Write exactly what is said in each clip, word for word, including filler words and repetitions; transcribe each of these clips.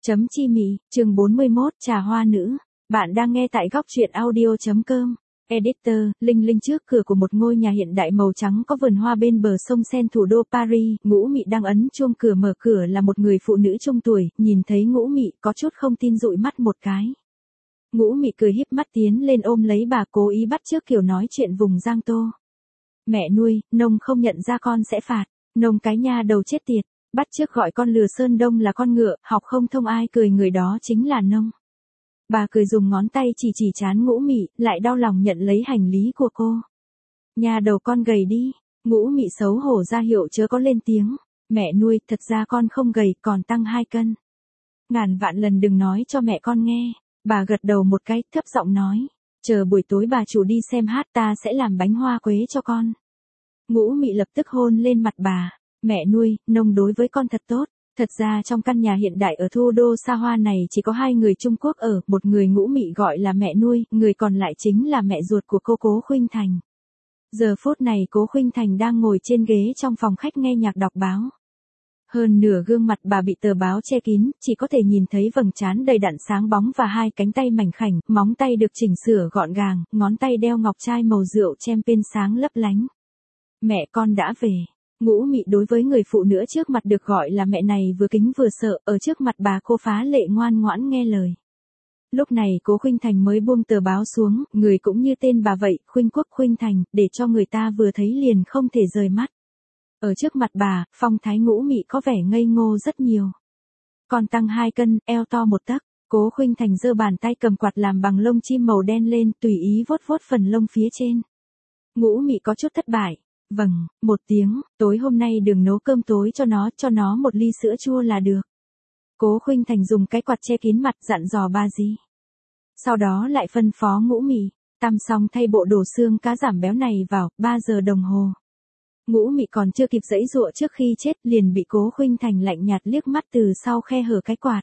Chấm chi mị, chương bốn mươi mốt, trà hoa nữ. Bạn đang nghe tại góc truyện audio.com. Editor, Linh Linh trước cửa của một ngôi nhà hiện đại màu trắng có vườn hoa bên bờ sông Seine thủ đô Paris, Ngũ Mị đang ấn chuông cửa. Mở cửa là một người phụ nữ trung tuổi, nhìn thấy Ngũ Mị có chút không tin dụi mắt một cái. Ngũ Mị cười híp mắt tiến lên ôm lấy bà, cố ý bắt chước kiểu nói chuyện vùng Giang Tô. Mẹ nuôi, nông không nhận ra con sẽ phạt. Nông cái nha đầu chết tiệt. Bắt chước gọi con lừa Sơn Đông là con ngựa, học không thông ai cười người đó chính là nông. Bà cười dùng ngón tay chỉ chỉ trán Ngũ Mị, lại đau lòng nhận lấy hành lý của cô. Nhà đầu con gầy đi. Ngũ Mị xấu hổ ra hiệu chớ có lên tiếng. Mẹ nuôi, thật ra con không gầy, còn tăng hai cân. Ngàn vạn lần đừng nói cho mẹ con nghe. Bà gật đầu một cái, thấp giọng nói. Chờ buổi tối bà chủ đi xem hát ta sẽ làm bánh hoa quế cho con. Ngũ Mị lập tức hôn lên mặt bà. Mẹ nuôi, nông đối với con thật tốt. Thật ra trong căn nhà hiện đại ở thủ đô xa hoa này chỉ có hai người Trung Quốc ở, một người Ngũ Mị gọi là mẹ nuôi, người còn lại chính là mẹ ruột của cô Cố Khuynh Thành. Giờ phút này Cố Khuynh Thành đang ngồi trên ghế trong phòng khách nghe nhạc đọc báo. Hơn nửa gương mặt bà bị tờ báo che kín, chỉ có thể nhìn thấy vầng trán đầy đặn sáng bóng và hai cánh tay mảnh khảnh, móng tay được chỉnh sửa gọn gàng, ngón tay đeo ngọc trai màu rượu champagne sáng lấp lánh. Mẹ con đã về. Ngũ Mị đối với người phụ nữ trước mặt được gọi là mẹ này vừa kính vừa sợ, ở trước mặt bà cô phá lệ ngoan ngoãn nghe lời. Lúc này Cố Khuynh Thành mới buông tờ báo xuống, người cũng như tên bà vậy, Khuynh Quốc Khuynh Thành, để cho người ta vừa thấy liền không thể rời mắt. Ở trước mặt bà, phong thái Ngũ Mị có vẻ ngây ngô rất nhiều. Còn tăng hai cân, eo to một tấc. Cố Khuynh Thành giơ bàn tay cầm quạt làm bằng lông chim màu đen lên, tùy ý vuốt vuốt phần lông phía trên. Ngũ Mị có chút thất bại. Vâng, một tiếng, tối hôm nay đừng nấu cơm tối cho nó, cho nó một ly sữa chua là được. Cố Khuynh Thành dùng cái quạt che kín mặt dặn dò bà gì. Sau đó lại phân phó Ngũ Mị, tắm xong thay bộ đồ xương cá giảm béo này vào, ba giờ đồng hồ. Ngũ Mị còn chưa kịp giãy giụa trước khi chết liền bị Cố Khuynh Thành lạnh nhạt liếc mắt từ sau khe hở cái quạt.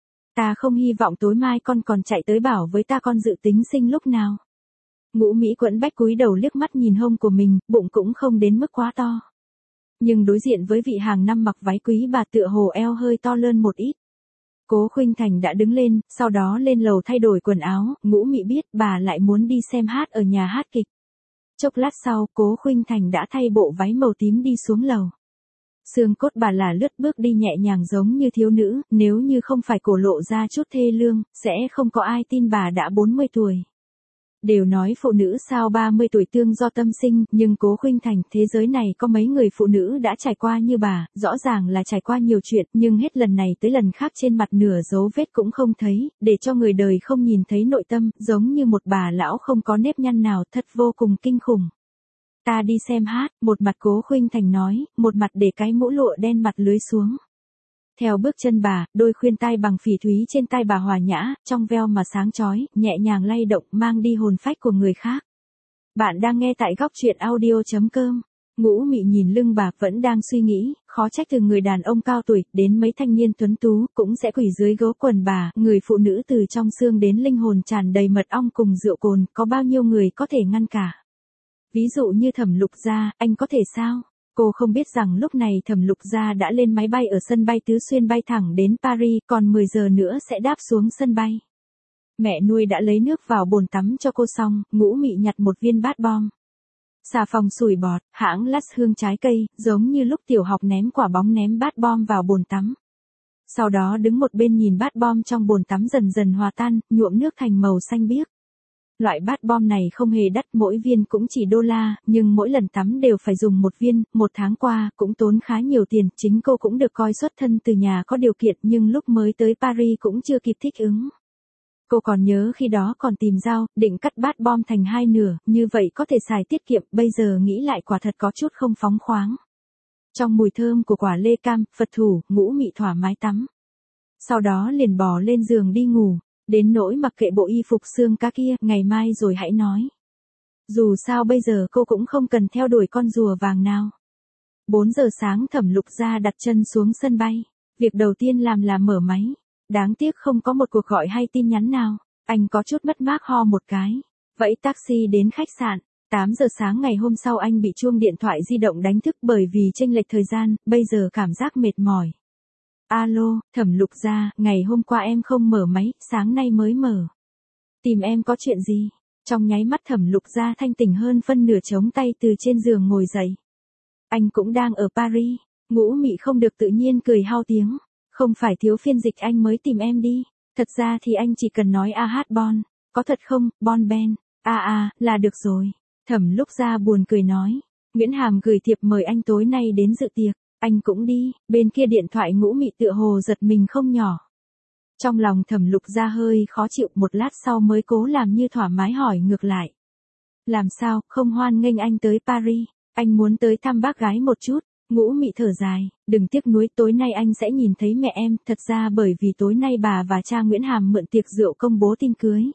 Ta không hy vọng tối mai con còn chạy tới bảo với ta con dự tính sinh lúc nào. Ngũ Mị quẫn bách cúi đầu liếc mắt nhìn hông của mình, bụng cũng không đến mức quá to. Nhưng đối diện với vị hàng năm mặc váy quý bà tựa hồ eo hơi to lớn một ít. Cố Khuynh Thành đã đứng lên, sau đó lên lầu thay đổi quần áo, Ngũ Mị biết bà lại muốn đi xem hát ở nhà hát kịch. Chốc lát sau, Cố Khuynh Thành đã thay bộ váy màu tím đi xuống lầu. Xương cốt bà là lướt bước đi nhẹ nhàng giống như thiếu nữ, nếu như không phải cổ lộ ra chút thê lương, sẽ không có ai tin bà đã bốn mươi tuổi. Đều nói phụ nữ sau ba mươi tuổi tương do tâm sinh, nhưng Cố Khuynh Thành, thế giới này có mấy người phụ nữ đã trải qua như bà, rõ ràng là trải qua nhiều chuyện, nhưng hết lần này tới lần khác trên mặt nửa dấu vết cũng không thấy, để cho người đời không nhìn thấy nội tâm, giống như một bà lão không có nếp nhăn nào, thật vô cùng kinh khủng. Ta đi xem hát, một mặt Cố Khuynh Thành nói, một mặt để cái mũ lụa đen mặt lưới xuống. Theo bước chân bà, đôi khuyên tai bằng phỉ thúy trên tai bà hòa nhã, trong veo mà sáng chói, nhẹ nhàng lay động, mang đi hồn phách của người khác. Bạn đang nghe tại góc truyện audio.com. Ngũ Mị nhìn lưng bà, vẫn đang suy nghĩ, khó trách từ người đàn ông cao tuổi, đến mấy thanh niên tuấn tú, cũng sẽ quỳ dưới gấu quần bà, người phụ nữ từ trong xương đến linh hồn tràn đầy mật ong cùng rượu cồn, có bao nhiêu người có thể ngăn cả. Ví dụ như Thẩm Lục Gia, anh có thể sao? Cô không biết rằng lúc này Thẩm Lục Gia đã lên máy bay ở sân bay Tứ Xuyên bay thẳng đến Paris, còn mười giờ nữa sẽ đáp xuống sân bay. Mẹ nuôi đã lấy nước vào bồn tắm cho cô xong, Ngũ Mị nhặt một viên bát bom. Xà phòng sủi bọt, hãng lát hương trái cây, giống như lúc tiểu học ném quả bóng ném bát bom vào bồn tắm. Sau đó đứng một bên nhìn bát bom trong bồn tắm dần dần hòa tan, nhuộm nước thành màu xanh biếc. Loại bát bom này không hề đắt, mỗi viên cũng chỉ đô la, nhưng mỗi lần tắm đều phải dùng một viên, một tháng qua, cũng tốn khá nhiều tiền, chính cô cũng được coi xuất thân từ nhà có điều kiện nhưng lúc mới tới Paris cũng chưa kịp thích ứng. Cô còn nhớ khi đó còn tìm dao, định cắt bát bom thành hai nửa, như vậy có thể xài tiết kiệm, bây giờ nghĩ lại quả thật có chút không phóng khoáng. Trong mùi thơm của quả lê cam, Phật thủ, Ngũ Mị thoải mái tắm. Sau đó liền bò lên giường đi ngủ. Đến nỗi mặc kệ bộ y phục xương cá kia, ngày mai rồi hãy nói. Dù sao bây giờ cô cũng không cần theo đuổi con rùa vàng nào. bốn giờ sáng Thẩm Lục Gia đặt chân xuống sân bay. Việc đầu tiên làm là mở máy. Đáng tiếc không có một cuộc gọi hay tin nhắn nào. Anh có chút mất mát ho một cái. Vẫy taxi đến khách sạn. tám giờ sáng ngày hôm sau anh bị chuông điện thoại di động đánh thức bởi vì chênh lệch thời gian, bây giờ cảm giác mệt mỏi. Alo, Thẩm Lục Gia, ngày hôm qua em không mở máy, sáng nay mới mở. Tìm em có chuyện gì? Trong nháy mắt Thẩm Lục Gia thanh tỉnh hơn phân nửa, chống tay từ trên giường ngồi dậy. Anh cũng đang ở Paris. Ngũ Mị không được tự nhiên cười hao tiếng. Không phải thiếu phiên dịch anh mới tìm em đi. Thật ra thì anh chỉ cần nói a hát bon. Có thật không, bon ben. À à, là được rồi. Thẩm Lục Gia buồn cười nói. Nguyễn Hàm gửi thiệp mời anh tối nay đến dự tiệc. Anh cũng đi. Bên kia điện thoại Ngũ Mị tựa hồ giật mình không nhỏ. Trong lòng Thẩm Lục Gia hơi khó chịu, một lát sau mới cố làm như thoải mái hỏi ngược lại. Làm sao, không hoan nghênh anh tới Paris? Anh muốn tới thăm bác gái một chút. Ngũ Mị thở dài, đừng tiếc nuối, tối nay anh sẽ nhìn thấy mẹ em. Thật ra bởi vì tối nay bà và cha Nguyễn Hàm mượn tiệc rượu công bố tin cưới.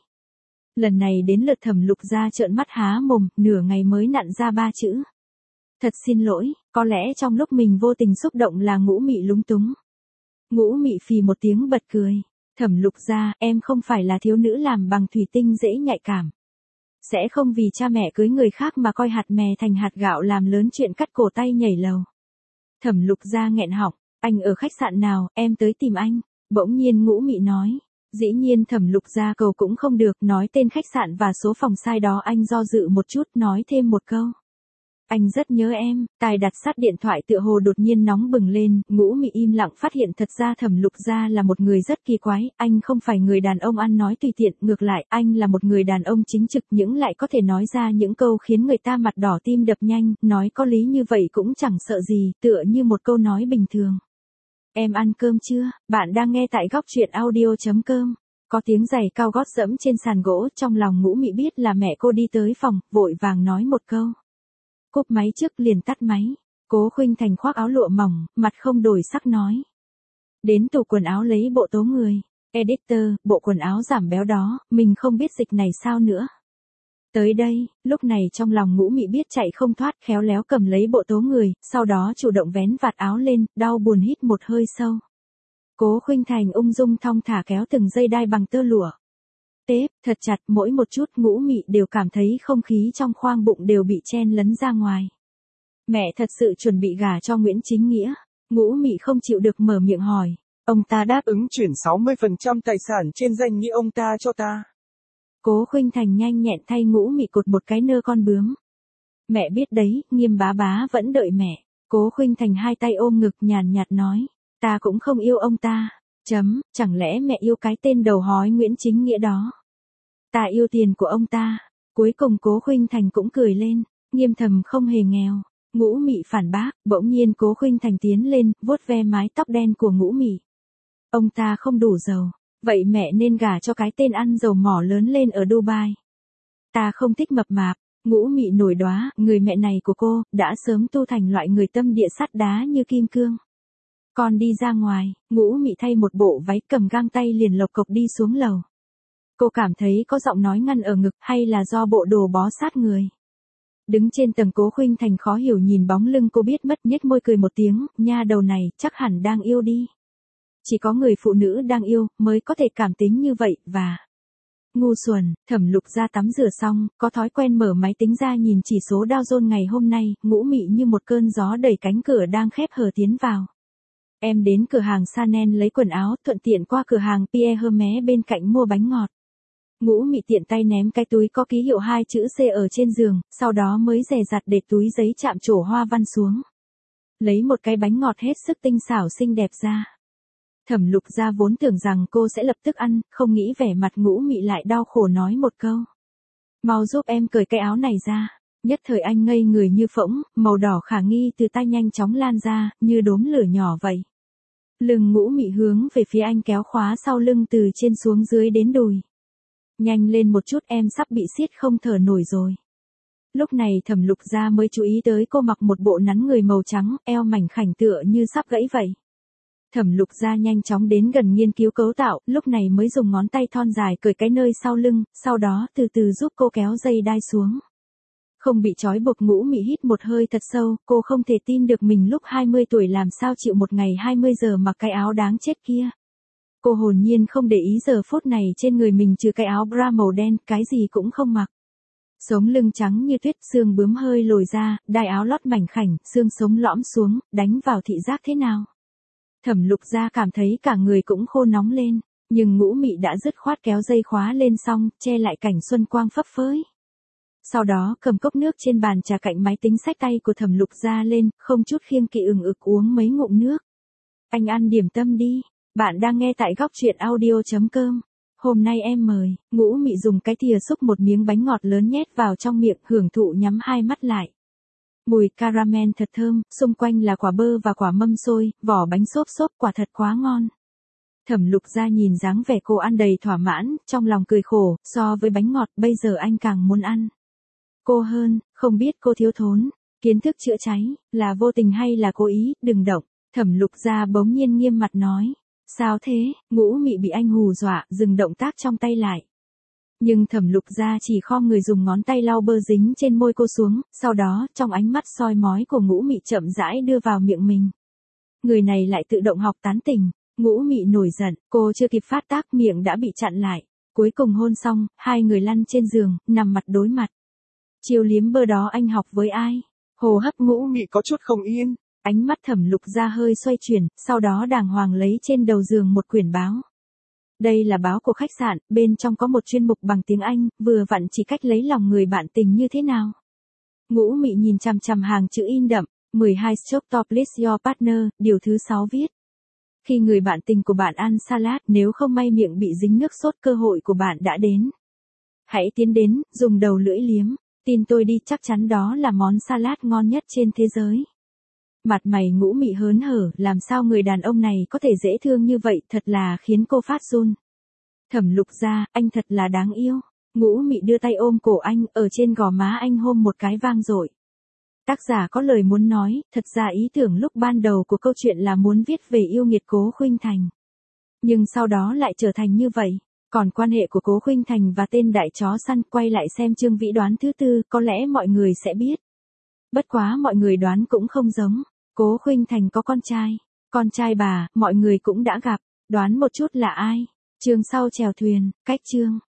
Lần này đến lượt Thẩm Lục Gia trợn mắt há mồm, nửa ngày mới nặn ra ba chữ. Thật xin lỗi, có lẽ trong lúc mình vô tình xúc động là Ngũ Mị lúng túng. Ngũ Mị phì một tiếng bật cười. Thẩm Lục Gia, em không phải là thiếu nữ làm bằng thủy tinh dễ nhạy cảm. Sẽ không vì cha mẹ cưới người khác mà coi hạt mè thành hạt gạo làm lớn chuyện cắt cổ tay nhảy lầu. Thẩm Lục Gia nghẹn họng, anh ở khách sạn nào, em tới tìm anh. Bỗng nhiên Ngũ Mị nói. Dĩ nhiên Thẩm Lục Gia cầu cũng không được, nói tên khách sạn và số phòng sai đó. Anh do dự một chút, nói thêm một câu. Anh rất nhớ em. Tài đặt sát điện thoại tựa hồ đột nhiên nóng bừng lên. Ngũ Mị im lặng phát hiện thật ra Thẩm Lục Gia là một người rất kỳ quái. Anh không phải người đàn ông ăn nói tùy tiện, ngược lại anh là một người đàn ông chính trực, những lại có thể nói ra những câu khiến người ta mặt đỏ tim đập nhanh. Nói có lý như vậy cũng chẳng sợ gì, tựa như một câu nói bình thường. Em ăn cơm chưa? Bạn đang nghe tại góc truyện audio chấm com. Có tiếng giày cao gót dẫm trên sàn gỗ, trong lòng Ngũ Mị biết là mẹ cô đi tới phòng, vội vàng nói một câu. Cúp máy trước liền tắt máy. Cố Khuynh Thành khoác áo lụa mỏng, mặt không đổi sắc nói. Đến tủ quần áo lấy bộ tố người. Editor, bộ quần áo giảm béo đó, mình không biết dịch này sao nữa. Tới đây, lúc này trong lòng Ngũ Mị biết chạy không thoát, khéo léo cầm lấy bộ tố người, sau đó chủ động vén vạt áo lên, đau buồn hít một hơi sâu. Cố Khuynh Thành ung dung thong thả kéo từng dây đai bằng tơ lụa. Tép, thật chặt, mỗi một chút Ngũ Mị đều cảm thấy không khí trong khoang bụng đều bị chen lấn ra ngoài. Mẹ thật sự chuẩn bị gả cho Nguyễn Chính Nghĩa. Ngũ Mị không chịu được mở miệng hỏi. Ông ta đáp ứng chuyển sáu mươi phần trăm tài sản trên danh nghĩa ông ta cho ta. Cố Khuynh Thành nhanh nhẹn thay Ngũ Mị cột một cái nơ con bướm. Mẹ biết đấy, Nghiêm bá bá vẫn đợi mẹ. Cố Khuynh Thành hai tay ôm ngực nhàn nhạt nói. Ta cũng không yêu ông ta. Chấm, chẳng lẽ mẹ yêu cái tên đầu hói Nguyễn Chính Nghĩa đó? Ta yêu tiền của ông ta. Cuối cùng Cố Khuynh Thành cũng cười lên. Nghiêm thầm không hề nghèo. Ngũ Mị phản bác, bỗng nhiên Cố Khuynh Thành tiến lên, vuốt ve mái tóc đen của Ngũ Mị. Ông ta không đủ giàu. Vậy mẹ nên gả cho cái tên ăn dầu mỏ lớn lên ở Dubai. Ta không thích mập mạp. Ngũ Mị nổi đoá, người mẹ này của cô, đã sớm tu thành loại người tâm địa sắt đá như kim cương. Con đi ra ngoài, Ngũ Mị thay một bộ váy cầm găng tay liền lộc cộc đi xuống lầu. Cô cảm thấy có giọng nói ngăn ở ngực, hay là do bộ đồ bó sát người. Đứng trên tầng Cố Khuynh Thành khó hiểu nhìn bóng lưng cô biết mất, nhếch môi cười một tiếng, nha đầu này, chắc hẳn đang yêu đi. Chỉ có người phụ nữ đang yêu, mới có thể cảm tính như vậy, và... Ngu xuẩn. Thẩm Lục Gia tắm rửa xong, có thói quen mở máy tính ra nhìn chỉ số Dow Jones ngày hôm nay, Ngũ Mị như một cơn gió đẩy cánh cửa đang khép hờ tiến vào. Em đến cửa hàng Chanel lấy quần áo, thuận tiện qua cửa hàng Pierre Hermé bên cạnh mua bánh ngọt. Ngũ Mị tiện tay ném cái túi có ký hiệu hai chữ C ở trên giường, sau đó mới dè dặt để túi giấy chạm trổ hoa văn xuống. Lấy một cái bánh ngọt hết sức tinh xảo xinh đẹp ra. Thẩm Lục Gia vốn tưởng rằng cô sẽ lập tức ăn, không nghĩ vẻ mặt Ngũ Mị lại đau khổ nói một câu. Mau giúp em cởi cái áo này ra. Nhất thời anh ngây người như phỗng, màu đỏ khả nghi từ tay nhanh chóng lan ra, như đốm lửa nhỏ vậy. Lưng Ngũ Mị hướng về phía anh kéo khóa sau lưng từ trên xuống dưới đến đùi. Nhanh lên một chút, em sắp bị siết không thở nổi rồi. Lúc này Thẩm Lục Gia mới chú ý tới cô mặc một bộ nắn người màu trắng, eo mảnh khảnh tựa như sắp gãy vậy. Thẩm Lục Gia nhanh chóng đến gần nghiên cứu cấu tạo, lúc này mới dùng ngón tay thon dài cởi cái nơi sau lưng, sau đó từ từ giúp cô kéo dây đai xuống. Không bị trói buộc, Ngũ Mị hít một hơi thật sâu, cô không thể tin được mình lúc hai mươi tuổi làm sao chịu một ngày hai mươi giờ mặc cái áo đáng chết kia. Cô hồn nhiên không để ý giờ phút này trên người mình trừ cái áo bra màu đen, cái gì cũng không mặc. Sống lưng trắng như tuyết, xương bướm hơi lồi ra, đai áo lót mảnh khảnh, xương sống lõm xuống, đánh vào thị giác thế nào. Thẩm Lục Gia cảm thấy cả người cũng khô nóng lên, nhưng Ngũ Mị đã dứt khoát kéo dây khóa lên xong, che lại cảnh xuân quang phấp phới. Sau đó cầm cốc nước trên bàn trà cạnh máy tính xách tay của Thẩm Lục Gia lên, không chút khiêng kỵ ừng ực uống mấy ngụm nước. Anh ăn điểm tâm đi, bạn đang nghe tại góc truyện audio chấm com. Hôm nay em mời, Ngũ Mị dùng cái thìa xúc một miếng bánh ngọt lớn nhét vào trong miệng, hưởng thụ nhắm hai mắt lại. Mùi caramel thật thơm, xung quanh là quả bơ và quả mâm xôi, vỏ bánh xốp xốp, quả thật quá ngon. Thẩm Lục Gia nhìn dáng vẻ cô ăn đầy thỏa mãn, trong lòng cười khổ, so với bánh ngọt bây giờ anh càng muốn ăn cô hơn, không biết cô thiếu thốn kiến thức chữa cháy, là vô tình hay là cố ý, đừng động. Thẩm Lục Gia bỗng nhiên nghiêm mặt nói. Sao thế? Ngũ Mị bị anh hù dọa, dừng động tác trong tay lại. Nhưng Thẩm Lục Gia chỉ khom người dùng ngón tay lau bơ dính trên môi cô xuống, sau đó, trong ánh mắt soi mói của Ngũ Mị chậm rãi đưa vào miệng mình. Người này lại tự động học tán tỉnh. Ngũ Mị nổi giận, cô chưa kịp phát tác miệng đã bị chặn lại. Cuối cùng hôn xong, hai người lăn trên giường, nằm mặt đối mặt. Chiêu liếm bơ đó anh học với ai? Hồ hấp Ngũ Mị có chút không yên. Ánh mắt Thẩm Lục Gia hơi xoay chuyển, sau đó đàng hoàng lấy trên đầu giường một quyển báo. Đây là báo của khách sạn, bên trong có một chuyên mục bằng tiếng Anh, vừa vặn chỉ cách lấy lòng người bạn tình như thế nào. Ngũ Mị nhìn chằm chằm hàng chữ in đậm, mười hai stroke top list your partner, điều thứ sáu viết. Khi người bạn tình của bạn ăn salad, nếu không may miệng bị dính nước sốt, cơ hội của bạn đã đến. Hãy tiến đến, dùng đầu lưỡi liếm, tin tôi đi, chắc chắn đó là món salad ngon nhất trên thế giới. Mặt mày Ngũ Mị hớn hở, làm sao người đàn ông này có thể dễ thương như vậy, thật là khiến cô phát run. Thẩm Lục Gia, anh thật là đáng yêu. Ngũ Mị đưa tay ôm cổ anh, ở trên gò má anh hôn một cái vang dội. Tác giả có lời muốn nói, thật ra ý tưởng lúc ban đầu của câu chuyện là muốn viết về yêu nghiệt Cố Khuynh Thành. Nhưng sau đó lại trở thành như vậy. Còn quan hệ của Cố Khuynh Thành và tên đại chó săn, quay lại xem chương vĩ đoán thứ tư, có lẽ mọi người sẽ biết. Bất quá mọi người đoán cũng không giống. Cố Khuynh Thành có con trai. Con trai bà, mọi người cũng đã gặp. Đoán một chút là ai? Chương sau chèo thuyền, cách chương.